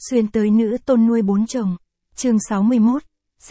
Xuyên tới nữ tôn nuôi 4 chồng. Chương 61,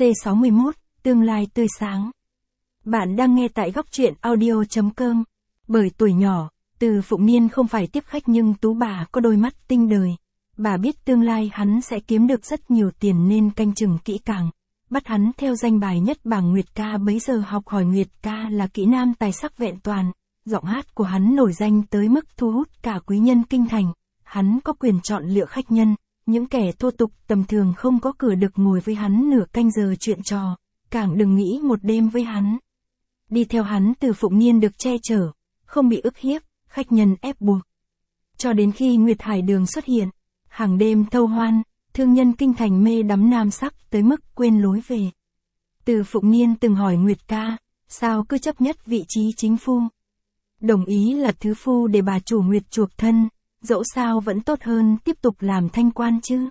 C61, tương lai tươi sáng. Bạn đang nghe tại góc truyện audio.com. Bởi tuổi nhỏ, Từ Phụng Niên không phải tiếp khách nhưng tú bà có đôi mắt tinh đời. Bà biết tương lai hắn sẽ kiếm được rất nhiều tiền nên canh chừng kỹ càng. Bắt hắn theo danh bài nhất bảng Nguyệt ca, bấy giờ học hỏi Nguyệt ca là kỹ nam tài sắc vẹn toàn. Giọng hát của hắn nổi danh tới mức thu hút cả quý nhân kinh thành. Hắn có quyền chọn lựa khách nhân. Những kẻ thô tục tầm thường không có cửa được ngồi với hắn nửa canh giờ chuyện trò, càng đừng nghĩ một đêm với hắn. Đi theo hắn, Từ Phụng Niên được che chở, không bị ức hiếp, khách nhân ép buộc. Cho đến khi Nguyệt Hải Đường xuất hiện, hàng đêm thâu hoan, thương nhân kinh thành mê đắm nam sắc tới mức quên lối về. Từ Phụng Niên từng hỏi Nguyệt ca, sao cứ chấp nhất vị trí chính phu? Đồng ý là thứ phu để bà chủ Nguyệt chuộc thân. Dẫu sao vẫn tốt hơn tiếp tục làm thanh quan chứ.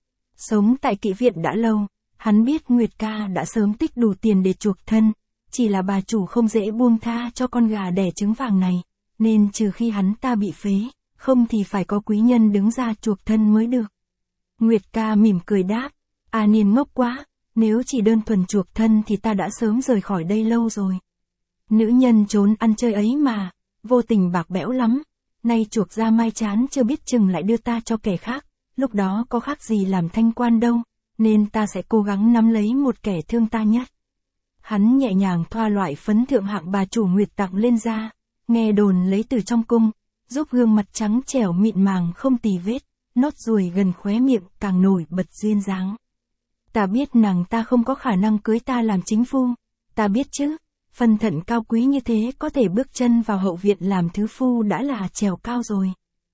Sống tại kỹ viện đã lâu, hắn biết Nguyệt ca đã sớm tích đủ tiền để chuộc thân, chỉ là bà chủ không dễ buông tha cho con gà đẻ trứng vàng này, nên trừ khi hắn ta bị phế, không thì phải có quý nhân đứng ra chuộc thân mới được. Nguyệt ca mỉm cười đáp, Niên ngốc quá, nếu chỉ đơn thuần chuộc thân thì ta đã sớm rời khỏi đây lâu rồi. Nữ nhân trốn ăn chơi ấy mà, vô tình bạc bẽo lắm. Nay chuộc ra mai chán chưa biết chừng lại đưa ta cho kẻ khác, lúc đó có khác gì làm thanh quan đâu, nên ta sẽ cố gắng nắm lấy một kẻ thương ta nhất. Hắn nhẹ nhàng thoa loại phấn thượng hạng bà chủ Nguyệt tặng lên da, nghe đồn lấy từ trong cung, giúp gương mặt trắng trẻo mịn màng không tì vết, nốt ruồi gần khóe miệng càng nổi bật duyên dáng. Ta biết nàng ta không có khả năng cưới ta làm chính phu, ta biết chứ. Phần thận cao quý như thế có thể bước chân vào hậu viện làm thứ phu đã là trèo cao rồi.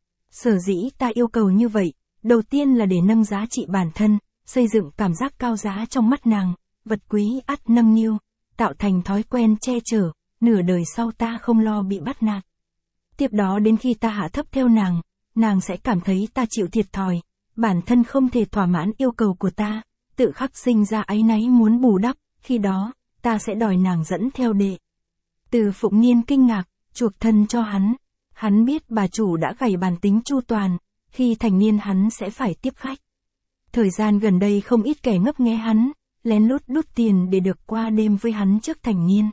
Sở dĩ ta yêu cầu như vậy, đầu tiên là để nâng giá trị bản thân, xây dựng cảm giác cao giá trong mắt nàng, vật quý ắt nâng niu, tạo thành thói quen che chở, nửa đời sau ta không lo bị bắt nạt. Tiếp đó đến khi ta hạ thấp theo nàng sẽ cảm thấy ta chịu thiệt thòi, bản thân không thể thỏa mãn yêu cầu của ta, tự khắc sinh ra áy náy muốn bù đắp, khi đó ta sẽ đòi nàng dẫn theo đệ. Từ Phụng Niên kinh ngạc, chuộc thân cho hắn. Hắn biết bà chủ đã gảy bàn tính chu toàn, khi thành niên hắn sẽ phải tiếp khách. Thời gian gần đây không ít kẻ ngấp nghé hắn, lén lút đút tiền để được qua đêm với hắn trước thành niên.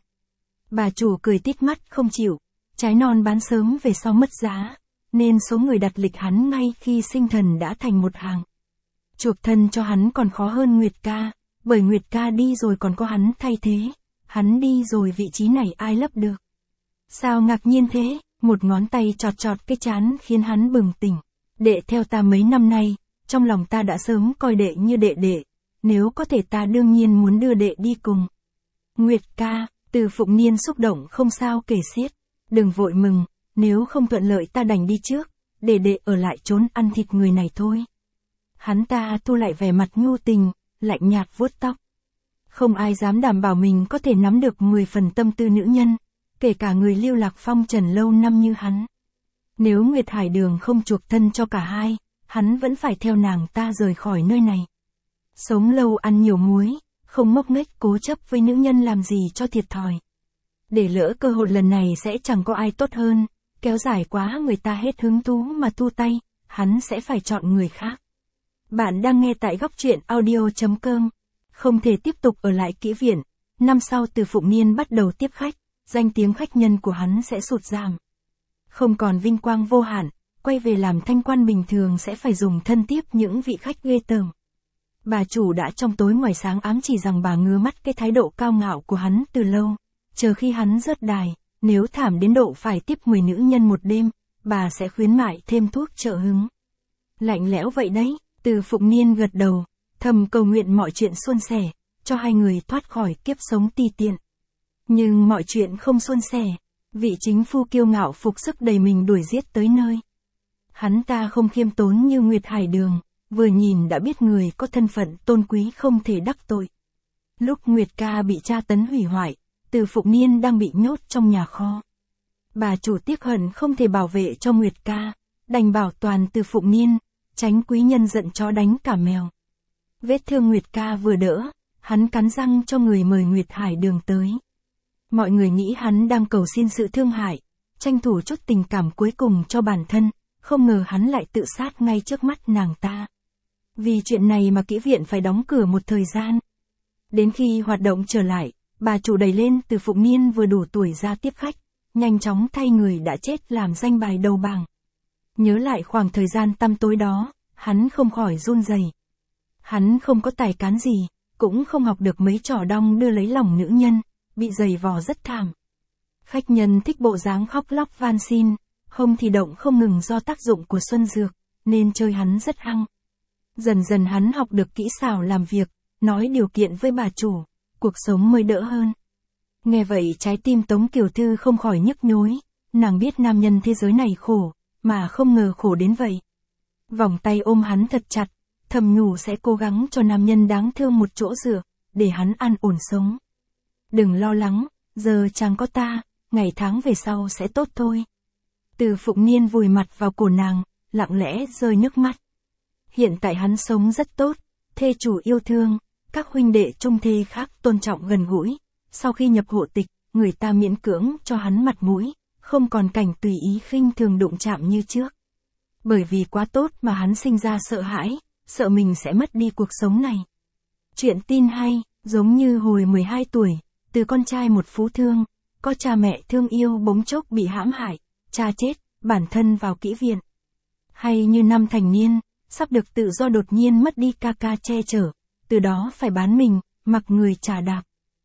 Bà chủ cười tít mắt không chịu, trái non bán sớm về sau mất giá, nên số người đặt lịch hắn ngay khi sinh thần đã thành một hàng. Chuộc thân cho hắn còn khó hơn Nguyệt ca. Bởi Nguyệt ca đi rồi còn có hắn thay thế, hắn đi rồi vị trí này ai lấp được. Sao ngạc nhiên thế, một ngón tay chọt chọt cái trán khiến hắn bừng tỉnh. Đệ theo ta mấy năm nay, trong lòng ta đã sớm coi đệ như đệ, nếu có thể ta đương nhiên muốn đưa đệ đi cùng. Nguyệt ca, Từ Phụng Niên xúc động không sao kể xiết, đừng vội mừng, nếu không thuận lợi ta đành đi trước, để đệ ở lại trốn ăn thịt người này thôi. Hắn ta thu lại vẻ mặt nhu tình, lạnh nhạt vuốt tóc. Không ai dám đảm bảo mình có thể nắm được 10 phần tâm tư nữ nhân, kể cả người lưu lạc phong trần lâu năm như hắn. Nếu Nguyệt Hải Đường không chuộc thân cho cả hai, hắn vẫn phải theo nàng ta rời khỏi nơi này. Sống lâu ăn nhiều muối, không ngốc nghếch cố chấp với nữ nhân làm gì cho thiệt thòi. Để lỡ cơ hội lần này sẽ chẳng có ai tốt hơn, kéo dài quá người ta hết hứng thú mà thu tay, hắn sẽ phải chọn người khác. Bạn đang nghe tại góc truyện audio.com. Không thể tiếp tục ở lại kỹ viện. Năm sau Từ Phụng Niên bắt đầu tiếp khách, danh tiếng khách nhân của hắn sẽ sụt giảm. Không còn vinh quang vô hạn, quay về làm thanh quan bình thường sẽ phải dùng thân tiếp những vị khách ghê tởm. Bà chủ đã trong tối ngoài sáng ám chỉ rằng bà ngứa mắt cái thái độ cao ngạo của hắn từ lâu. Chờ khi hắn rớt đài, nếu thảm đến độ phải tiếp 10 nữ nhân một đêm, bà sẽ khuyến mại thêm thuốc trợ hứng. Lạnh lẽo vậy đấy. Từ Phụng Niên gật đầu, thầm cầu nguyện mọi chuyện suôn sẻ, cho hai người thoát khỏi kiếp sống ti tiện. Nhưng mọi chuyện không suôn sẻ, vị chính phu kiêu ngạo phục sức đầy mình đuổi giết tới nơi. Hắn ta không khiêm tốn như Nguyệt Hải Đường, vừa nhìn đã biết người có thân phận tôn quý không thể đắc tội. Lúc Nguyệt ca bị tra tấn hủy hoại, Từ Phụng Niên đang bị nhốt trong nhà kho. Bà chủ tiếc hận không thể bảo vệ cho Nguyệt ca, đành bảo toàn Từ Phụng Niên. Tránh quý nhân giận chó đánh cả mèo. Vết thương Nguyệt ca vừa đỡ, hắn cắn răng cho người mời Nguyệt Hải Đường tới. Mọi người nghĩ hắn đang cầu xin sự thương hại, tranh thủ chút tình cảm cuối cùng cho bản thân, không ngờ hắn lại tự sát ngay trước mắt nàng ta. Vì chuyện này mà kỹ viện phải đóng cửa một thời gian. Đến khi hoạt động trở lại, bà chủ đẩy lên Từ Phụng Niên vừa đủ tuổi ra tiếp khách, nhanh chóng thay người đã chết làm danh bài đầu bảng. Nhớ lại khoảng thời gian tăm tối đó, hắn không khỏi run rẩy. Hắn không có tài cán gì, cũng không học được mấy trò đong đưa lấy lòng nữ nhân, bị giày vò rất thảm. Khách nhân thích bộ dáng khóc lóc van xin, hông thì động không ngừng do tác dụng của xuân dược, nên chơi hắn rất hăng. Dần dần hắn học được kỹ xảo làm việc, nói điều kiện với bà chủ, cuộc sống mới đỡ hơn. Nghe vậy trái tim Tống Kiều Thư không khỏi nhức nhối, nàng biết nam nhân thế giới này khổ, mà không ngờ khổ đến vậy. Vòng tay ôm hắn thật chặt, thầm nhủ sẽ cố gắng cho nam nhân đáng thương một chỗ dựa, để hắn an ổn sống. Đừng lo lắng, giờ chàng có ta, ngày tháng về sau sẽ tốt thôi. Từ Phụng Niên vùi mặt vào cổ nàng, lặng lẽ rơi nước mắt. Hiện tại hắn sống rất tốt, thê chủ yêu thương, các huynh đệ trông thê khác tôn trọng gần gũi. Sau khi nhập hộ tịch, người ta miễn cưỡng cho hắn mặt mũi, không còn cảnh tùy ý khinh thường đụng chạm như trước. Bởi vì quá tốt mà hắn sinh ra sợ hãi, sợ mình sẽ mất đi cuộc sống này. Chuyện tin hay, giống như hồi 12 tuổi, từ con trai một phú thương, có cha mẹ thương yêu bỗng chốc bị hãm hại, cha chết, bản thân vào kỹ viện. Hay như năm thành niên, sắp được tự do đột nhiên mất đi ca ca che chở, từ đó phải bán mình, mặc người chà đạp.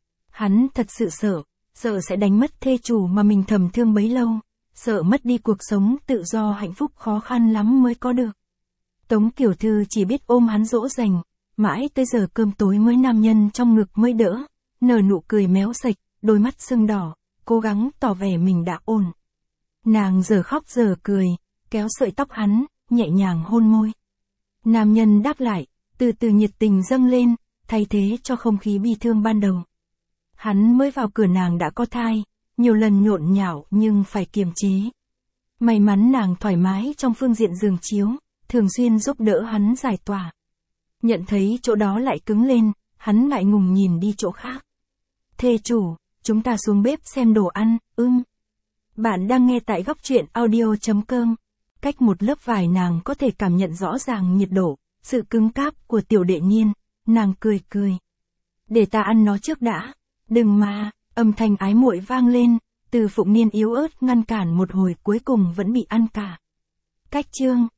Hắn thật sự sợ sẽ đánh mất thê chủ mà mình thầm thương bấy lâu, sợ mất đi cuộc sống tự do hạnh phúc khó khăn lắm mới có được. Tống Kiều Thư chỉ biết ôm hắn dỗ dành, mãi tới giờ cơm tối mới nam nhân trong ngực mới đỡ, nở nụ cười méo sạch, đôi mắt sưng đỏ, cố gắng tỏ vẻ mình đã ổn. Nàng giờ khóc giờ cười, kéo sợi tóc hắn, nhẹ nhàng hôn môi. Nam nhân đáp lại, từ từ nhiệt tình dâng lên, thay thế cho không khí bi thương ban đầu. Hắn mới vào cửa nàng đã có thai, nhiều lần nhộn nhạo nhưng phải kiềm chế. May mắn nàng thoải mái trong phương diện giường chiếu, thường xuyên giúp đỡ hắn giải tỏa. Nhận thấy chỗ đó lại cứng lên, hắn ngại ngùng nhìn đi chỗ khác. Thê chủ, chúng ta xuống bếp xem đồ ăn, Bạn đang nghe tại góc truyện audio.com. Cách một lớp vải nàng có thể cảm nhận rõ ràng nhiệt độ, sự cứng cáp của tiểu đệ Nhiên, nàng cười. Để ta ăn nó trước đã, đừng mà, âm thanh ái muội vang lên, Từ Phụng Niên yếu ớt ngăn cản một hồi cuối cùng vẫn bị ăn cả. Cách chương